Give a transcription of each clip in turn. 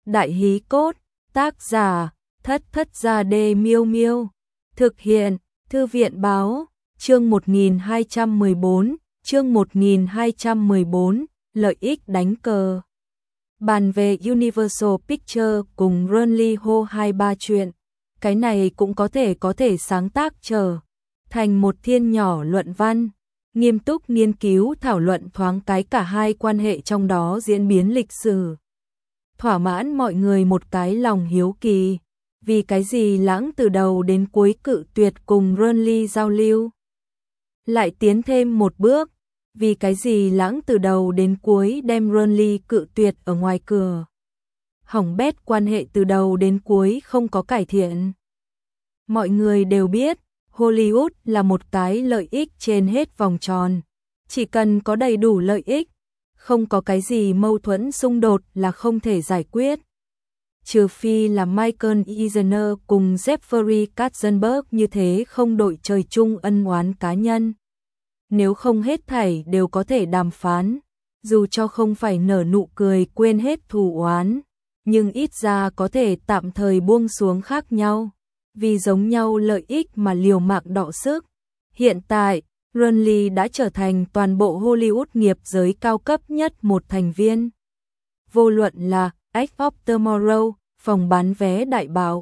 Đại hí cốt, tác giả, Thất Thất Gia Đê Miêu Miêu. Thực hiện, Thư viện Báo, chương 1214, chương 1214, lợi ích đánh cờ. Bàn về Universal Pictures cùng Burnley Ho 2-3 chuyện, cái này cũng có thể sáng tác trở thành một thiên nhỏ luận văn, nghiêm túc nghiên cứu thảo luận thoáng cái cả hai quan hệ trong đó diễn biến lịch sử. Thỏa mãn mọi người một cái lòng hiếu kỳ, vì cái gì Lãng từ đầu đến cuối cự tuyệt cùng Burnley giao lưu. Lại tiến thêm một bước, vì cái gì Lãng từ đầu đến cuối đem Burnley cự tuyệt ở ngoài cửa. Hỏng bét quan hệ từ đầu đến cuối không có cải thiện. Mọi người đều biết, Hollywood là một cái lợi ích trên hết vòng tròn. Chỉ cần có đầy đủ lợi ích, không có cái gì mâu thuẫn xung đột là không thể giải quyết. Trừ phi là Michael Eisner cùng Jeffrey Katzenberg như thế không đội trời chung ân oán cá nhân. Nếu không hết thảy đều có thể đàm phán, dù cho không phải nở nụ cười quên hết thù oán, nhưng ít ra có thể tạm thời buông xuống khác nhau, vì giống nhau lợi ích mà liều mạng đọ sức. Hiện tại, Burnley đã trở thành toàn bộ Hollywood nghiệp giới cao cấp nhất một thành viên. Vô luận là Edge of Tomorrow, phòng bán vé đại bạo,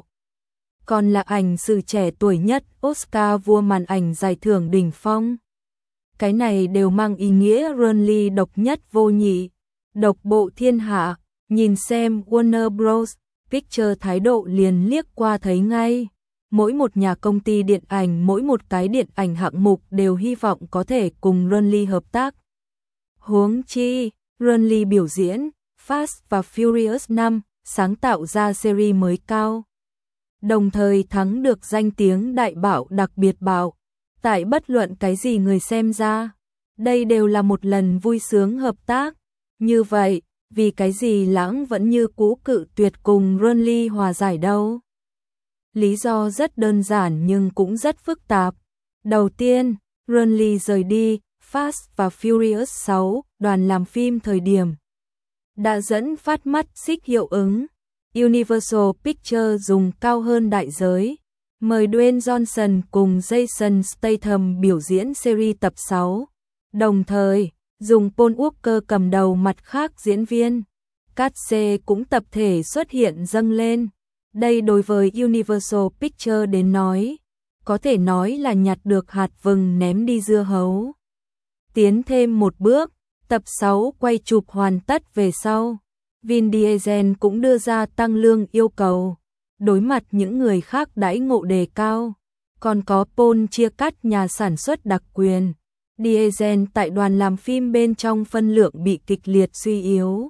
còn là ảnh sử trẻ tuổi nhất Oscar vua màn ảnh giải thưởng đỉnh phong. Cái này đều mang ý nghĩa Burnley độc nhất vô nhị, độc bộ thiên hạ. Nhìn xem Warner Bros. Pictures thái độ liền liếc qua thấy ngay. Mỗi một nhà công ty điện ảnh, mỗi một cái điện ảnh hạng mục đều hy vọng có thể cùng Burnley hợp tác. Huống chi, Burnley biểu diễn Fast và Furious 5, sáng tạo ra series mới cao. Đồng thời thắng được danh tiếng đại bạo đặc biệt bạo. Tại bất luận cái gì người xem ra, đây đều là một lần vui sướng hợp tác. Như vậy, vì cái gì Lãng vẫn như cũ cự tuyệt cùng Burnley hòa giải đâu? Lý do rất đơn giản nhưng cũng rất phức tạp. Đầu tiên, Burnley rời đi Fast và Furious 6, đoàn làm phim thời điểm đã dẫn phát mắt xích hiệu ứng. Universal Pictures dùng cao hơn đại giới, mời Dwayne Johnson cùng Jason Statham biểu diễn series tập 6, đồng thời dùng Paul Walker cầm đầu mặt khác diễn viên. Cát xê cũng tập thể xuất hiện dâng lên. Đây đối với Universal Pictures đến nói, có thể nói là nhặt được hạt vừng ném đi dưa hấu. Tiến thêm một bước, tập 6 quay chụp hoàn tất về sau, Vin Diesel cũng đưa ra tăng lương yêu cầu. Đối mặt những người khác đãi ngộ đề cao, còn có Paul chia cắt nhà sản xuất đặc quyền. Diesel tại đoàn làm phim bên trong phân lượng bị kịch liệt suy yếu.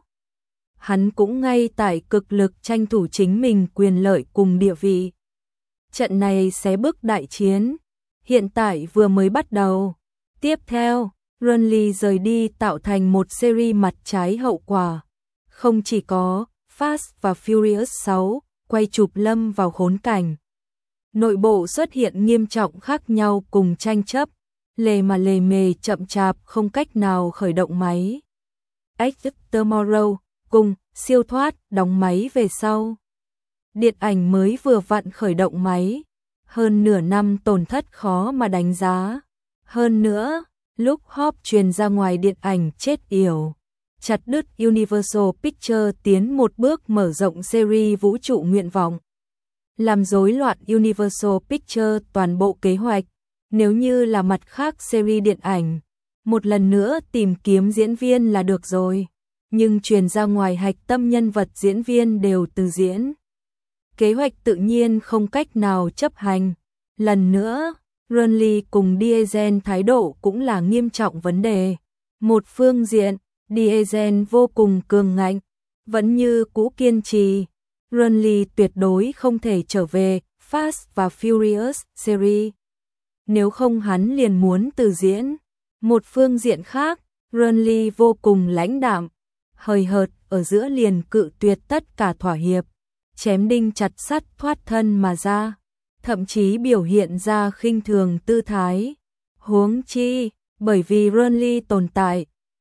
Hắn cũng ngay tại cực lực tranh thủ chính mình quyền lợi cùng địa vị. Trận này xé bước đại chiến, hiện tại vừa mới bắt đầu. Tiếp theo, Burnley rời đi tạo thành một series mặt trái hậu quả. Không chỉ có Fast và Furious 6, quay chụp lâm vào khốn cảnh. Nội bộ xuất hiện nghiêm trọng khác nhau cùng tranh chấp. Lề mề chậm chạp không cách nào khởi động máy. Edge of Tomorrow cùng siêu thoát đóng máy về sau. Điện ảnh mới vừa vặn khởi động máy, hơn nửa năm tổn thất khó mà đánh giá. Hơn nữa, lúc Hope truyền ra ngoài điện ảnh chết yểu, chặt đứt Universal Pictures tiến một bước mở rộng series vũ trụ nguyện vọng, làm rối loạn Universal Pictures toàn bộ kế hoạch. Nếu như là mặt khác series điện ảnh, một lần nữa tìm kiếm diễn viên là được rồi, nhưng truyền ra ngoài hạch tâm nhân vật diễn viên đều từ diễn. Kế hoạch tự nhiên không cách nào chấp hành. Lần nữa, Burnley cùng Diesel thái độ cũng là nghiêm trọng vấn đề. Một phương diện, Diesel vô cùng cường ngạnh, vẫn như cũ kiên trì. Burnley tuyệt đối không thể trở về Fast và Furious series. Nếu không hắn liền muốn từ diễn. Một phương diện khác, Burnley vô cùng lãnh đạm, hời hợt ở giữa liền cự tuyệt tất cả thỏa hiệp, chém đinh chặt sắt thoát thân mà ra, thậm chí biểu hiện ra khinh thường tư thái. Huống chi, bởi vì Burnley tồn tại,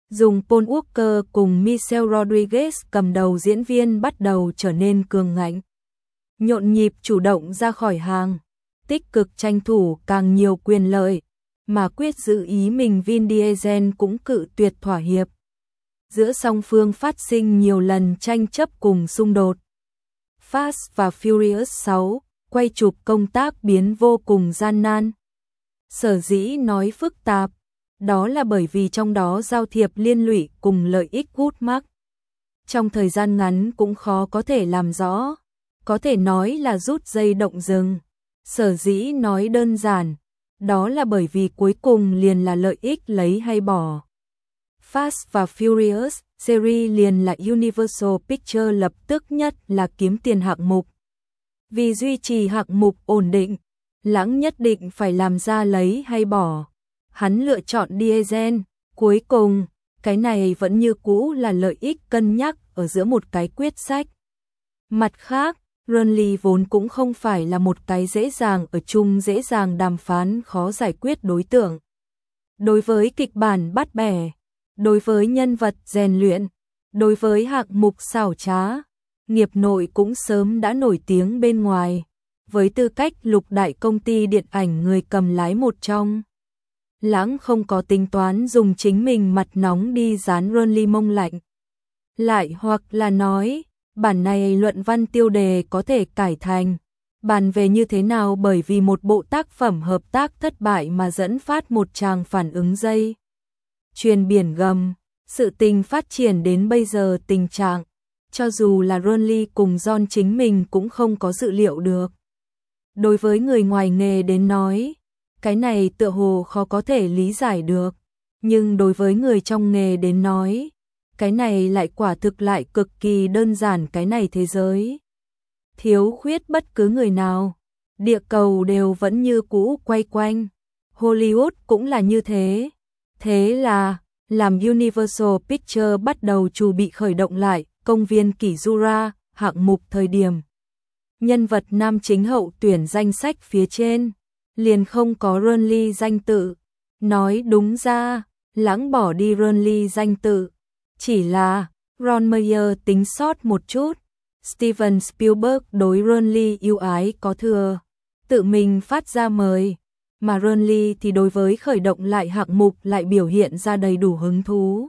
Dùng Paul Walker cùng Michelle Rodriguez cầm đầu, diễn viên bắt đầu trở nên cường ngạnh, nhộn nhịp chủ động ra khỏi hàng, tích cực tranh thủ càng nhiều quyền lợi, mà quyết giữ ý mình. Vin Diesel cũng cự tuyệt thỏa hiệp. Giữa song phương phát sinh nhiều lần tranh chấp cùng xung đột. Fast và Furious 6, quay chụp công tác biến vô cùng gian nan. Sở dĩ nói phức tạp, đó là bởi vì trong đó giao thiệp liên lụy cùng lợi ích gút mắc. Trong thời gian ngắn cũng khó có thể làm rõ, có thể nói là rút dây động rừng. Sở dĩ nói đơn giản, đó là bởi vì cuối cùng liền là lợi ích lấy hay bỏ. Fast và Furious series liền là Universal Pictures lập tức nhất là kiếm tiền hạng mục. Vì duy trì hạng mục ổn định, Lãng nhất định phải làm ra lấy hay bỏ. Hắn lựa chọn Diesel, cuối cùng, cái này vẫn như cũ là lợi ích cân nhắc ở giữa một cái quyết sách. Mặt khác, Rowley vốn cũng không phải là một cái dễ dàng ở chung, dễ dàng đàm phán, khó giải quyết đối tượng. Đối với kịch bản bắt bẻ, đối với nhân vật rèn luyện, đối với hạng mục xảo trá, nghiệp nội cũng sớm đã nổi tiếng bên ngoài. Với tư cách lục đại công ty điện ảnh người cầm lái một trong, Lãng không có tính toán dùng chính mình mặt nóng đi dán Rowley mông lạnh. Lại hoặc là nói, bản này luận văn tiêu đề có thể cải thành bàn về như thế nào bởi vì một bộ tác phẩm hợp tác thất bại mà dẫn phát một tràng phản ứng dây chuyền biển gầm. Sự tình phát triển đến bây giờ tình trạng, cho dù là Rowley cùng John chính mình cũng không có dự liệu được. Đối với người ngoài nghề đến nói, cái này tựa hồ khó có thể lý giải được, nhưng đối với người trong nghề đến nói, cái này lại quả thực lại cực kỳ đơn giản. Cái này thế giới thiếu khuyết bất cứ người nào, địa cầu đều vẫn như cũ quay quanh, Hollywood cũng là như thế. Thế là, làm Universal Pictures bắt đầu chuẩn bị khởi động lại công viên kỷ Jura, hạng mục thời điểm nhân vật nam chính hậu tuyển danh sách phía trên liền không có Rowley danh tự. Nói đúng ra, Lãng bỏ đi Rowley danh tự, chỉ là Ron Meyer tính sót một chút. Steven Spielberg đối Rowley yêu ái có thừa, tự mình phát ra mời, mà Rowley thì đối với khởi động lại hạng mục lại biểu hiện ra đầy đủ hứng thú.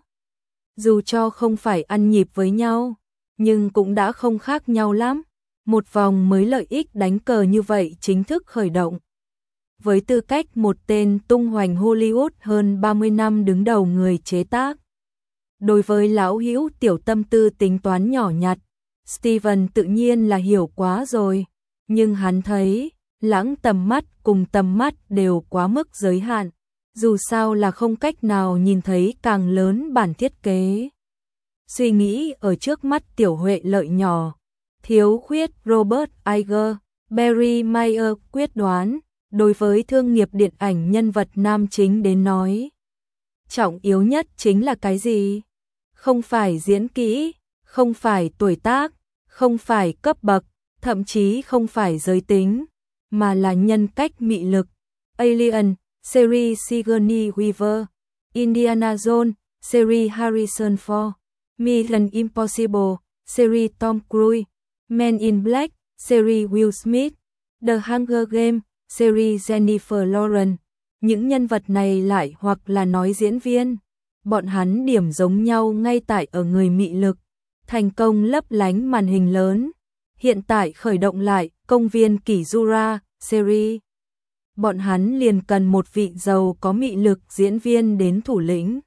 Dù cho không phải ăn nhịp với nhau, nhưng cũng đã không khác nhau lắm. Một vòng mới lợi ích đánh cờ như vậy chính thức khởi động. Với tư cách một tên tung hoành Hollywood hơn 30 năm đứng đầu người chế tác, đối với lão hữu tiểu tâm tư tính toán nhỏ nhặt, Steven tự nhiên là hiểu quá rồi. Nhưng hắn thấy, Lãng tầm mắt cùng tầm mắt đều quá mức giới hạn, dù sao là không cách nào nhìn thấy càng lớn bản thiết kế. Suy nghĩ ở trước mắt tiểu huệ lợi nhỏ, thiếu khuyết Robert Iger, Barry Meyer quyết đoán. Đối với thương nghiệp điện ảnh nhân vật nam chính đến nói, trọng yếu nhất chính là cái gì? Không phải diễn kỹ, không phải tuổi tác, không phải cấp bậc, thậm chí không phải giới tính, mà là nhân cách mị lực. Alien, series Sigourney Weaver, Indiana Jones, series Harrison Ford, Mission Impossible, series Tom Cruise, Men in Black, series Will Smith, The Hunger Games, series Jennifer Lawrence. Những nhân vật này lại hoặc là nói diễn viên, bọn hắn điểm giống nhau ngay tại ở người mị lực, thành công lấp lánh màn hình lớn. Hiện tại khởi động lại công viên kỷ Jura series, bọn hắn liền cần một vị giàu có mị lực diễn viên đến thủ lĩnh.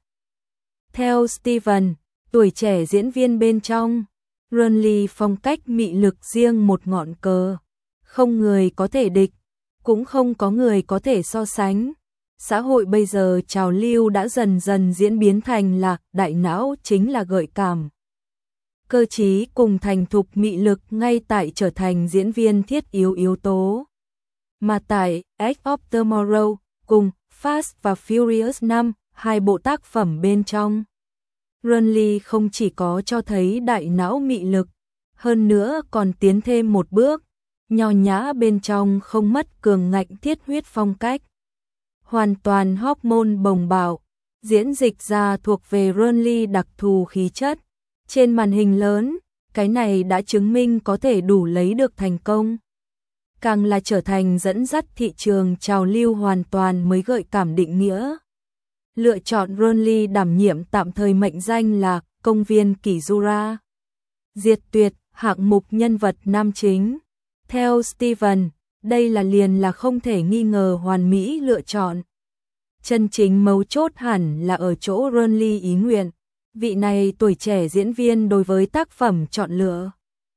Theo Steven, tuổi trẻ diễn viên bên trong, Rowley phong cách mị lực riêng một ngọn cờ, không người có thể địch, cũng không có người có thể so sánh. Xã hội bây giờ trào lưu đã dần dần diễn biến thành là đại não chính là gợi cảm. Cơ trí cùng thành thục mị lực ngay tại trở thành diễn viên thiết yếu yếu tố. Mà tại Edge of Tomorrow cùng Fast và Furious 5, hai bộ tác phẩm bên trong, Rowley không chỉ có cho thấy đại não mị lực, hơn nữa còn tiến thêm một bước, nho nhã bên trong không mất cường ngạnh thiết huyết phong cách. Hoàn toàn hormone bồng bào, diễn dịch ra thuộc về Renly đặc thù khí chất. Trên màn hình lớn, cái này đã chứng minh có thể đủ lấy được thành công. Càng là trở thành dẫn dắt thị trường trào lưu hoàn toàn mới gợi cảm định nghĩa. Lựa chọn Renly đảm nhiệm tạm thời mệnh danh là công viên Kỷ Jura. Diệt tuyệt hạng mục nhân vật nam chính. Theo Steven, đây liền là không thể nghi ngờ hoàn mỹ lựa chọn. Chân chính mấu chốt hẳn là ở chỗ Renly ý nguyện. Vị này tuổi trẻ diễn viên đối với tác phẩm chọn lựa.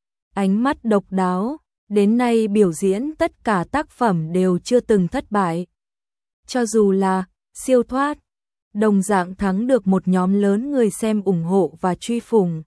Ánh mắt độc đáo, đến nay biểu diễn tất cả tác phẩm đều chưa từng thất bại. Cho dù là siêu thoát, đồng dạng thắng được một nhóm lớn người xem ủng hộ và truy phủng.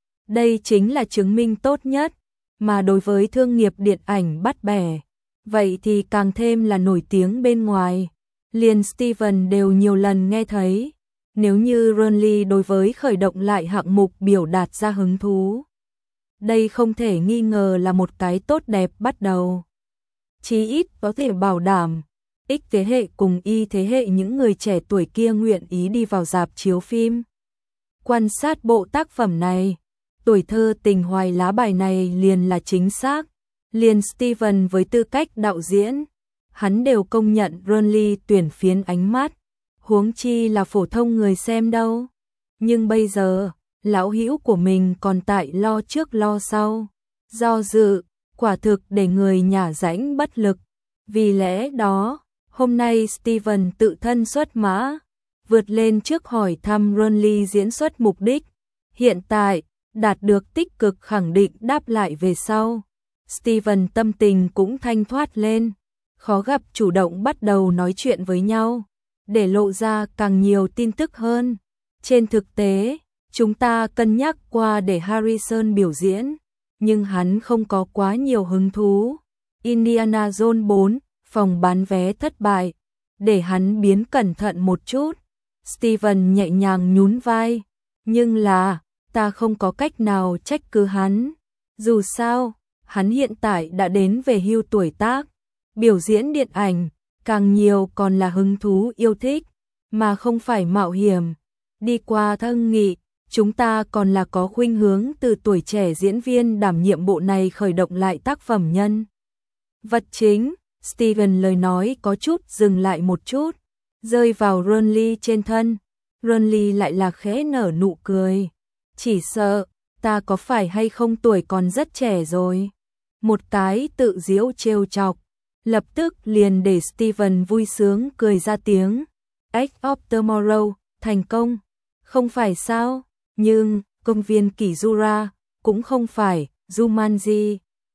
Đây chính là chứng minh tốt nhất, mà đối với thương nghiệp điện ảnh bắt bẻ, vậy thì càng thêm là nổi tiếng bên ngoài. Liền Steven đều nhiều lần nghe thấy, nếu như Renly đối với khởi động lại hạng mục biểu đạt ra hứng thú. Đây không thể nghi ngờ là một cái tốt đẹp bắt đầu. Chí ít có thể bảo đảm, X thế hệ cùng Y thế hệ những người trẻ tuổi kia nguyện ý đi vào rạp chiếu phim. Quan sát bộ tác phẩm này, tuổi thơ tình hoài lá bài này liền là chính xác. Liền Steven với tư cách đạo diễn, hắn đều công nhận Renly tuyển phiến ánh mắt, huống chi là phổ thông người xem đâu. Nhưng bây giờ, lão hữu của mình còn tại lo trước lo sau, do dự, quả thực để người nhả rãnh bất lực. Vì lẽ đó, hôm nay Steven tự thân xuất mã, vượt lên trước hỏi thăm Renly diễn xuất mục đích. Hiện tại, đạt được tích cực khẳng định đáp lại về sau. Steven tâm tình cũng thanh thoát lên, khó gặp chủ động bắt đầu nói chuyện với nhau, để lộ ra càng nhiều tin tức hơn. Trên thực tế, chúng ta cân nhắc qua để Harrison biểu diễn, nhưng hắn không có quá nhiều hứng thú. Indiana Jones 4, phòng bán vé thất bại, để hắn biến cẩn thận một chút. Steven nhẹ nhàng nhún vai, nhưng là, ta không có cách nào trách cứ hắn. Dù sao, hắn hiện tại đã đến về hưu tuổi tác, biểu diễn điện ảnh, càng nhiều còn là hứng thú yêu thích, mà không phải mạo hiểm. Đi qua thân nghị, chúng ta còn là có khuynh hướng từ tuổi trẻ diễn viên đảm nhiệm bộ này khởi động lại tác phẩm nhân vật chính. Steven lời nói có chút dừng lại một chút, rơi vào Renly trên thân. Renly lại là khẽ nở nụ cười. Chỉ sợ, ta có phải hay không tuổi còn rất trẻ rồi. Một cái tự giễu trêu chọc, lập tức liền để Steven vui sướng cười ra tiếng. Edge of Tomorrow, thành công. Không phải sao, nhưng công viên Kỷ Jura cũng không phải Jumanji.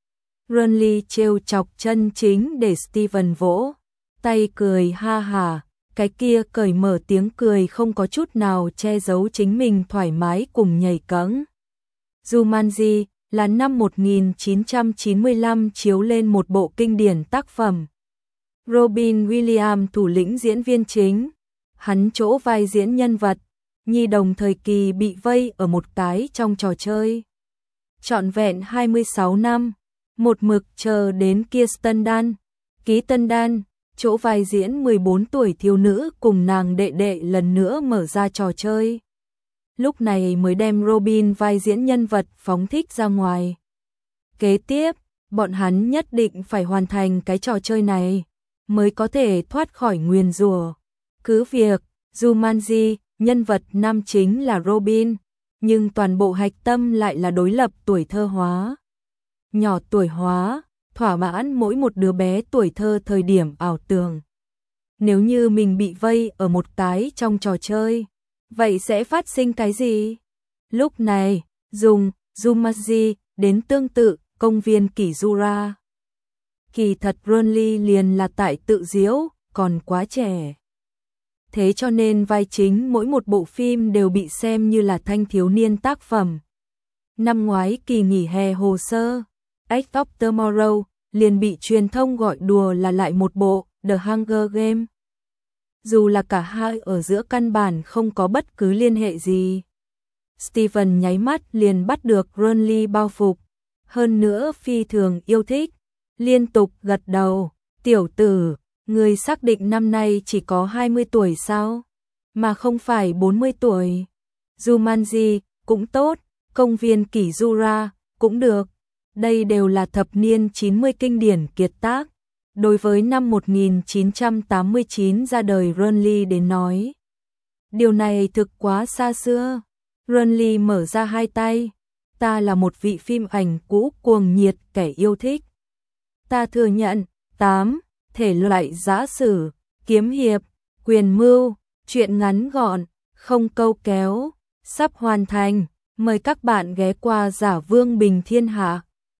Renly trêu chọc chân chính để Steven vỗ tay cười ha hả, cái kia cởi mở tiếng cười không có chút nào che giấu chính mình thoải mái cùng nhảy cẫng. Jumanji là năm 1995 chiếu lên một bộ kinh điển tác phẩm. Robin Williams thủ lĩnh diễn viên chính, hắn chỗ vai diễn nhân vật nhi đồng thời kỳ bị vây ở một cái trong trò chơi. Trọn vẹn 26 năm, một mực chờ đến Kirsten Dunst, Kirsten Dunst, chỗ vai diễn 14 tuổi thiếu nữ cùng nàng đệ đệ lần nữa mở ra trò chơi. Lúc này mới đem Robin vai diễn nhân vật phóng thích ra ngoài. Kế tiếp, bọn hắn nhất định phải hoàn thành cái trò chơi này, mới có thể thoát khỏi nguyền rủa. Cứ việc, Jumanji, nhân vật nam chính là Robin, nhưng toàn bộ hạch tâm lại là đối lập tuổi thơ hóa. Nhỏ tuổi hóa, thỏa mãn mỗi một đứa bé tuổi thơ thời điểm ảo tưởng. Nếu như mình bị vây ở một cái trong trò chơi, vậy sẽ phát sinh cái gì? Lúc này, dùng Jumanji đến tương tự công viên Kỷ Jura. Kỳ thật Renly liền là tại tự giễu, còn quá trẻ. Thế cho nên vai chính mỗi một bộ phim đều bị xem như là thanh thiếu niên tác phẩm. Năm ngoái kỳ nghỉ hè hồ sơ, Edge of Tomorrow liền bị truyền thông gọi đùa là lại một bộ The Hunger Games. Dù là cả hai ở giữa căn bản không có bất cứ liên hệ gì. Steven nháy mắt liền bắt được Renly bao phục, hơn nữa phi thường yêu thích, liên tục gật đầu. Tiểu tử, người xác định năm nay chỉ có 20 tuổi sao? mà không phải 40 tuổi. Jumanji cũng tốt, công viên kỷ Jura cũng được. Đây đều là thập niên 90 kinh điển kiệt tác. Đối với năm 1989 ra đời Renly đến nói, điều này thực quá xa xưa. Renly mở ra hai tay. Ta là một vị phim ảnh cũ cuồng nhiệt kẻ yêu thích. Ta thừa nhận, 8 thể loại giã sử, kiếm hiệp, quyền mưu, truyện ngắn gọn, không câu kéo, sắp hoàn thành. Mời các bạn ghé qua Giả Vương Bình Thiên Hạ.